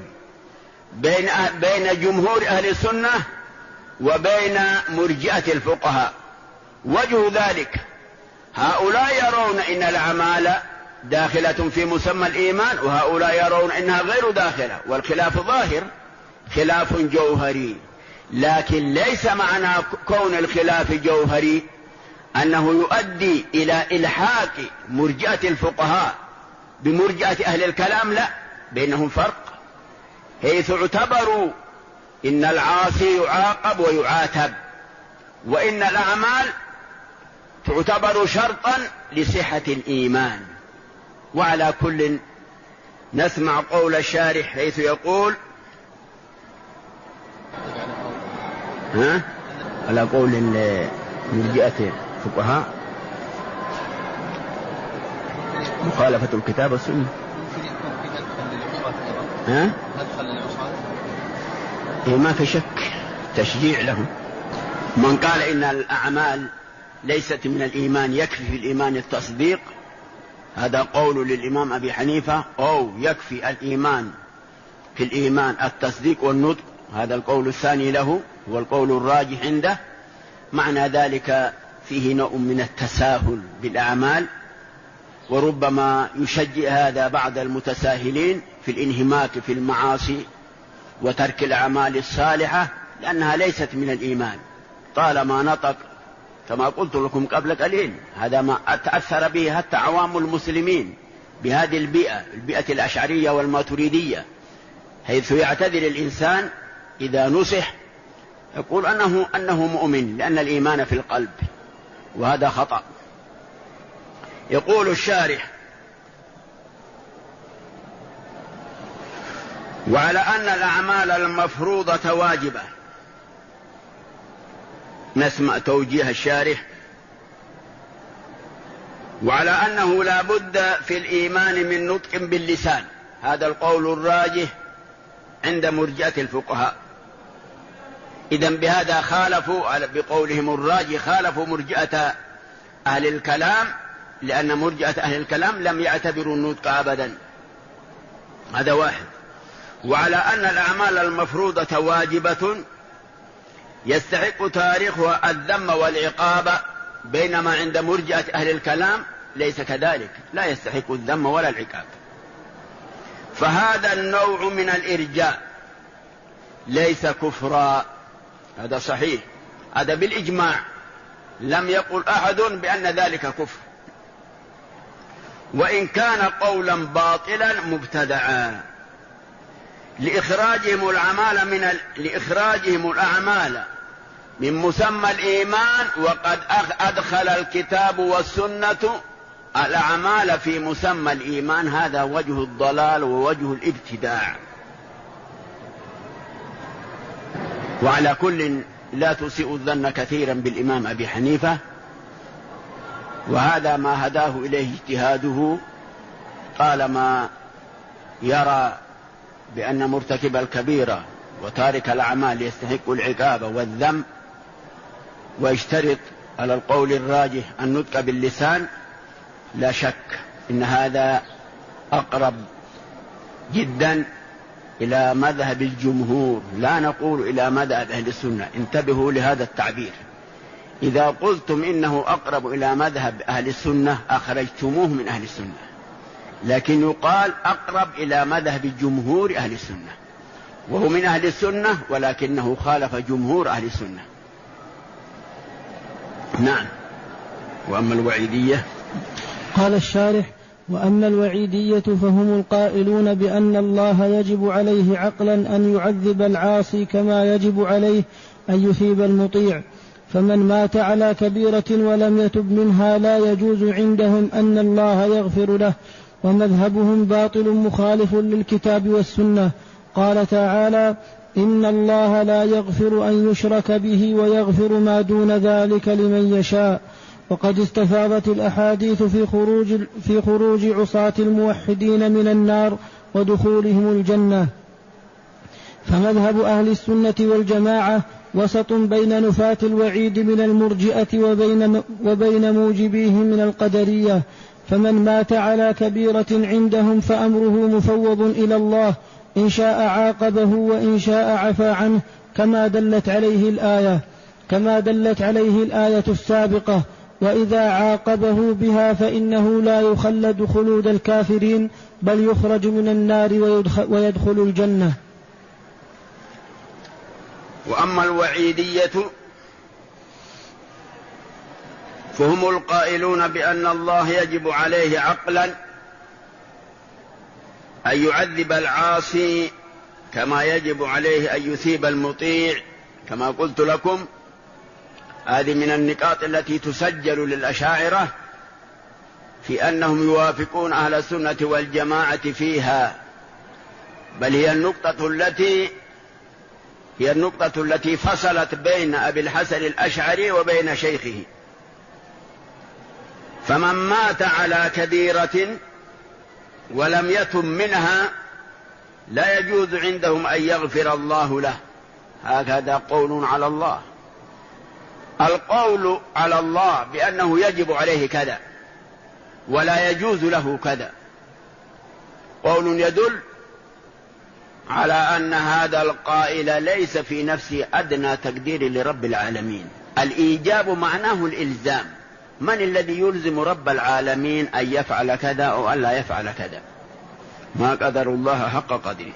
بين جمهور أهل السنة وبين مرجئة الفقهاء. وجه ذلك: هؤلاء يرون إن الأعمال داخلة في مسمى الإيمان، وهؤلاء يرون إنها غير داخلة، والخلاف ظاهر، خلاف جوهري. لكن ليس معنى كون الخلاف جوهري أنه يؤدي إلى إلحاق مرجئة الفقهاء بمرجئة أهل الكلام، لا، بينهم فرق، حيث اعتبروا إن العاصي يعاقب ويعاتب، وإن الأعمال تعتبر شرطا لصحة الإيمان. وعلى كل نسمع قول الشارح حيث يقول على قول مرجئة الفقهاء مخالفة الكتاب والسنة. ما في شك تشجيع لهم. من قال إن الأعمال ليست من الإيمان يكفي في الإيمان التصديق، هذا قول للإمام أبي حنيفة، أو يكفي الإيمان في الإيمان التصديق والنطق، هذا القول الثاني له هو القول الراجح عنده. معنى ذلك فيه نوع من التساهل بالأعمال، وربما يشجع هذا بعض المتساهلين في الانهماك في المعاصي وترك الأعمال الصالحة، لأنها ليست من الإيمان. طالما نطق كما قلت لكم قبل قليل، هذا ما تأثر به حتى عوام المسلمين بهذه البيئة الأشعرية والماتريدية، حيث يعتذر الإنسان إذا نصح يقول أنه مؤمن، لأن الإيمان في القلب، وهذا خطأ. يقول الشارح: وعلى أن الأعمال المفروضة واجبة. نسمع توجيه الشارح: وعلى أنه لا بد في الإيمان من نطق باللسان، هذا القول الراجح عند مرجئة الفقهاء. إذن بهذا خالفوا بقولهم الراجي، خالفوا مرجئة أهل الكلام، لأن مرجئة أهل الكلام لم يعتبروا النطق أبدا. هذا واحد. وعلى أن الأعمال المفروضة واجبة يستحق تاريخها الذم والعقاب، بينما عند مرجئة أهل الكلام ليس كذلك، لا يستحق الذم ولا العقاب. فهذا النوع من الإرجاء ليس كفرا، هذا صحيح، هذا بالإجماع، لم يقل أحد بأن ذلك كفر، وإن كان قولا باطلا مبتدعا لإخراجهم الأعمال من مسمى الإيمان، وقد أدخل الكتاب والسنة الأعمال في مسمى الإيمان. هذا وجه الضلال ووجه الابتداع. وعلى كل لا تسيء الظن كثيرا بالإمام أبي حنيفة، وهذا ما هداه إليه اجتهاده. طالما يرى بأن مرتكب الكبيرة وتارك الأعمال يستحق العقاب والذم، ويشترط على القول الراجح النطق باللسان، لا شك إن هذا أقرب جدا إلى مذهب الجمهور، لا نقول إلى مذهب أهل السنة. انتبهوا لهذا التعبير، إذا قلتم إنه أقرب إلى مذهب أهل السنة أخرجتموه من أهل السنة، لكن يقال أقرب إلى مذهب جمهور أهل السنة، وهو من أهل السنة ولكنه خالف جمهور أهل السنة. نعم. وأما الوعيدية، قال الشارح: وأما الوعيدية فهم القائلون بأن الله يجب عليه عقلا أن يعذب العاصي كما يجب عليه أن يثيب المطيع، فمن مات على كبيرة ولم يتب منها لا يجوز عندهم أن الله يغفر له، ومذهبهم باطل مخالف للكتاب والسنة. قال تعالى: إن الله لا يغفر أن يشرك به ويغفر ما دون ذلك لمن يشاء. وقد استفاضت الأحاديث في خروج عصاة الموحدين من النار ودخولهم الجنة. فمذهب أهل السنة والجماعة وسط بين نفاة الوعيد من المرجئة وبين موجبيه من القدرية. فمن مات على كبيرة عندهم فأمره مفوض إلى الله، إن شاء عاقبه وإن شاء عفى عنه، كما دلت عليه الآية السابقة. وإذا عاقبه بها فإنه لا يخلد خلود الكافرين، بل يخرج من النار ويدخل الجنة. وأما الوعيدية فهم القائلون بأن الله يجب عليه عقلا أن يعذب العاصي كما يجب عليه أن يثيب المطيع. كما قلت لكم، هذه من النقاط التي تسجل للأشاعرة في أنهم يوافقون أهل السنة والجماعة فيها، بل هي النقطة التي فصلت بين أبي الحسن الأشعري وبين شيخه. فمن مات على كبيرة ولم يتم منها لا يجوز عندهم أن يغفر الله له. هكذا قول على الله. القول على الله بأنه يجب عليه كذا ولا يجوز له كذا قول يدل على أن هذا القائل ليس في نفسه أدنى تقدير لرب العالمين. الإيجاب معناه الإلزام. من الذي يلزم رب العالمين أن يفعل كذا أو أن لا يفعل كذا؟ ما قدر الله حق قدره.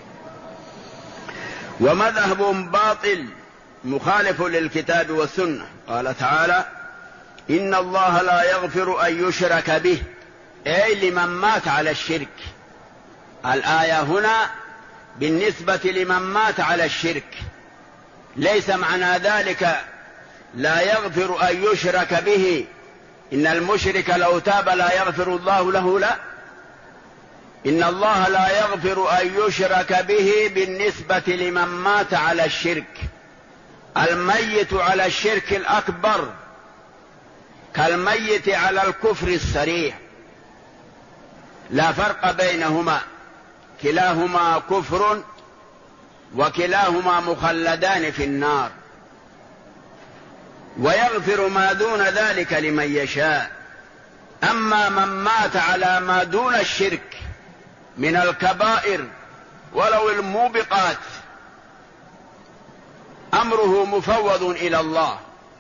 ومذهب باطل مخالف للكتاب والسنة. قال تعالى: إن الله لا يغفر أن يشرك به، أي لمن مات على الشرك. الآية هنا بالنسبة لمن مات على الشرك، ليس معنى ذلك لا يغفر أن يشرك به، إن المشرك لو تاب لا يغفر الله له، لا، إن الله لا يغفر أن يشرك به بالنسبة لمن مات على الشرك. الميت على الشرك الأكبر كالميت على الكفر الصريح، لا فرق بينهما، كلاهما كفر وكلاهما مخلدان في النار. ويغفر ما دون ذلك لمن يشاء. أما من مات على ما دون الشرك من الكبائر ولو الموبقات أمره مفوض إلى الله،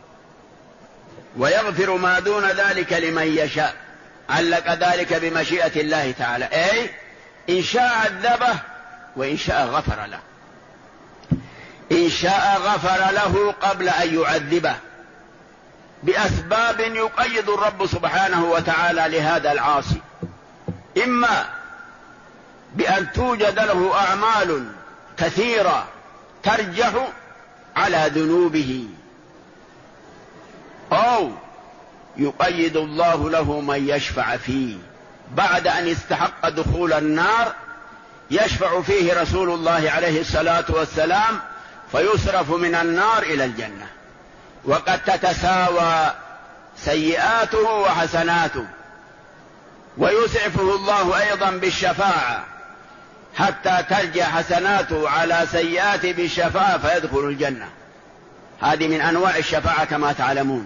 ويغفر ما دون ذلك لمن يشاء. علق ذلك بمشيئة الله تعالى، أي إن شاء عذبه وإن شاء غفر له. إن شاء غفر له قبل أن يعذبه بأسباب يقيد الرب سبحانه وتعالى لهذا العاصي، إما بأن توجد له أعمال كثيرة ترجح على ذنوبه، أو يقيد الله له من يشفع فيه بعد أن استحق دخول النار، يشفع فيه رسول الله عليه الصلاة والسلام فيصرف من النار إلى الجنة، وقد تتساوى سيئاته وحسناته، ويسعفه الله أيضا بالشفاعة حتى ترجع حسناته على سيئاته بالشفاعة فيدخل الجنة. هذه من أنواع الشفاعة كما تعلمون.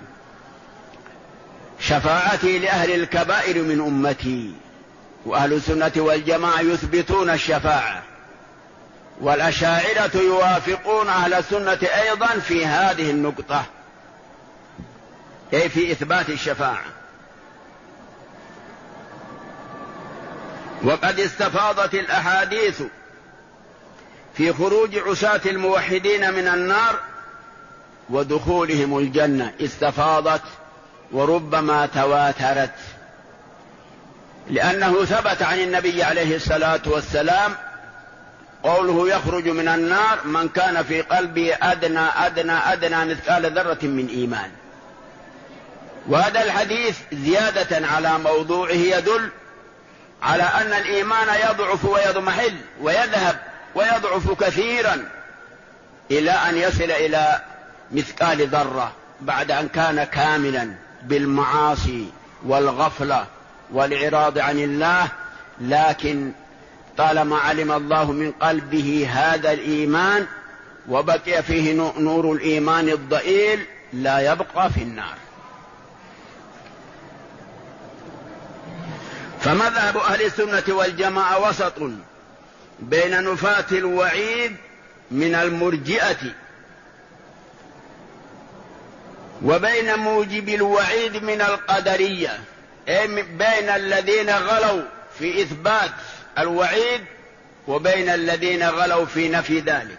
شفاعتي لأهل الكبائر من أمتي، وأهل السنة والجماعة يثبتون الشفاعة، والأشاعرة يوافقون أهل السنة أيضا في هذه النقطة، أي في إثبات الشفاعة. وقد استفاضت الأحاديث في خروج عصاة الموحدين من النار ودخولهم الجنة، استفاضت وربما تواترت، لأنه ثبت عن النبي عليه الصلاة والسلام قوله يخرج من النار من كان في قلبه أدنى مثقال ذرة من إيمان. وهذا الحديث زيادة على موضوعه يدل على أن الإيمان يضعف ويضمحل ويذهب ويضعف كثيرا إلى أن يصل إلى مثقال ذرة بعد أن كان كاملا بالمعاصي والغفلة والإعراض عن الله، لكن طالما علم الله من قلبه هذا الإيمان وبقي فيه نور الإيمان الضئيل لا يبقى في النار. فمذهب أهل السنة والجماعة وسط بين نفاة الوعيد من المرجئة وبين موجب الوعيد من القدرية، أي بين الذين غلوا في إثبات الوعيد وبين الذين غلوا في نفي ذلك.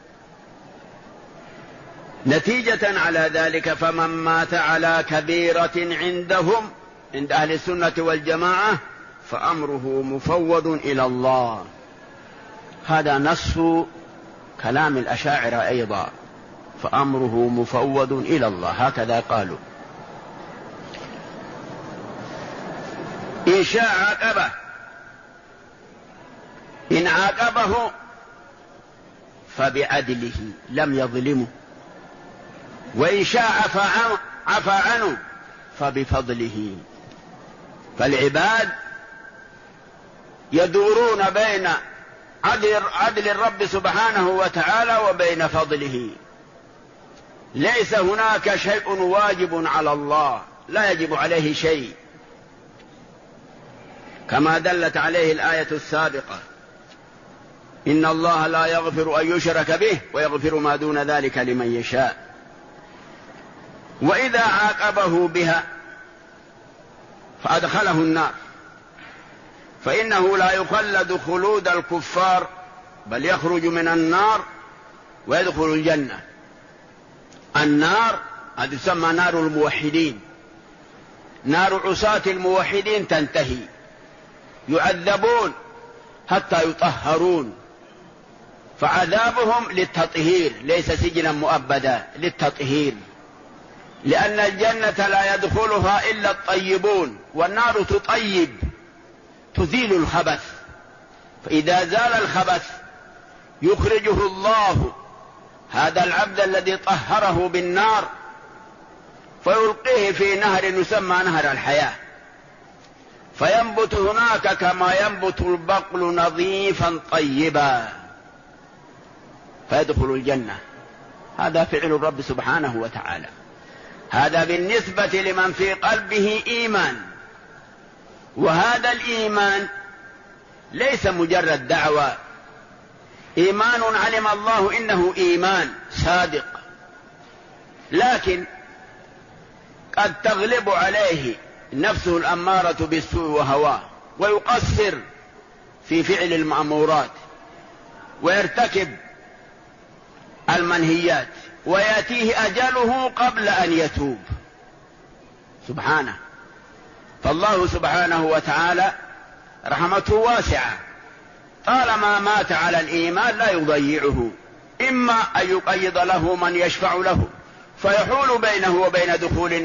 نتيجة على ذلك فمن مات على كبيرة عندهم عند أهل السنة والجماعة فأمره مفوض إلى الله. هذا نص كلام الأشاعرة أيضا، فأمره مفوض إلى الله، هكذا قالوا. إن شاء عاقبه، إن عاقبه فبعدله لم يظلمه، وإن شاء عفى عنه فبفضله. فالعباد يدورون بين عدل الرب سبحانه وتعالى وبين فضله. ليس هناك شيء واجب على الله، لا يجب عليه شيء، كما دلت عليه الآية السابقة: إن الله لا يغفر أن يشرك به ويغفر ما دون ذلك لمن يشاء. وإذا عاقبه بها فأدخله النار فإنه لا يخلد خلود الكفار، بل يخرج من النار ويدخل الجنة. النار هذه تسمى نار الموحدين، نار عصاة الموحدين تنتهي، يعذبون حتى يطهرون، فعذابهم للتطهير ليس سجنا مؤبدا، للتطهير، لأن الجنة لا يدخلها إلا الطيبون، والنار تطيب تزيل الخبث، فإذا زال الخبث يخرجه الله هذا العبد الذي طهره بالنار فيلقيه في نهر يسمى نهر الحياة، فينبت هناك كما ينبت البقل نظيفا طيبا فيدخل الجنة. هذا فعل الرب سبحانه وتعالى. هذا بالنسبة لمن في قلبه إيمان. وهذا الإيمان ليس مجرد دعوة، إيمان علم الله إنه إيمان صادق، لكن قد تغلب عليه نفسه الأمارة بالسوء وهواه، ويقصر في فعل المأمورات ويرتكب المنهيات، ويأتيه أجله قبل أن يتوب سبحانه. فالله سبحانه وتعالى رحمته واسعة، طالما مات على الإيمان لا يضيعه، إما أن يقيض له من يشفع له فيحول بينه وبين دخول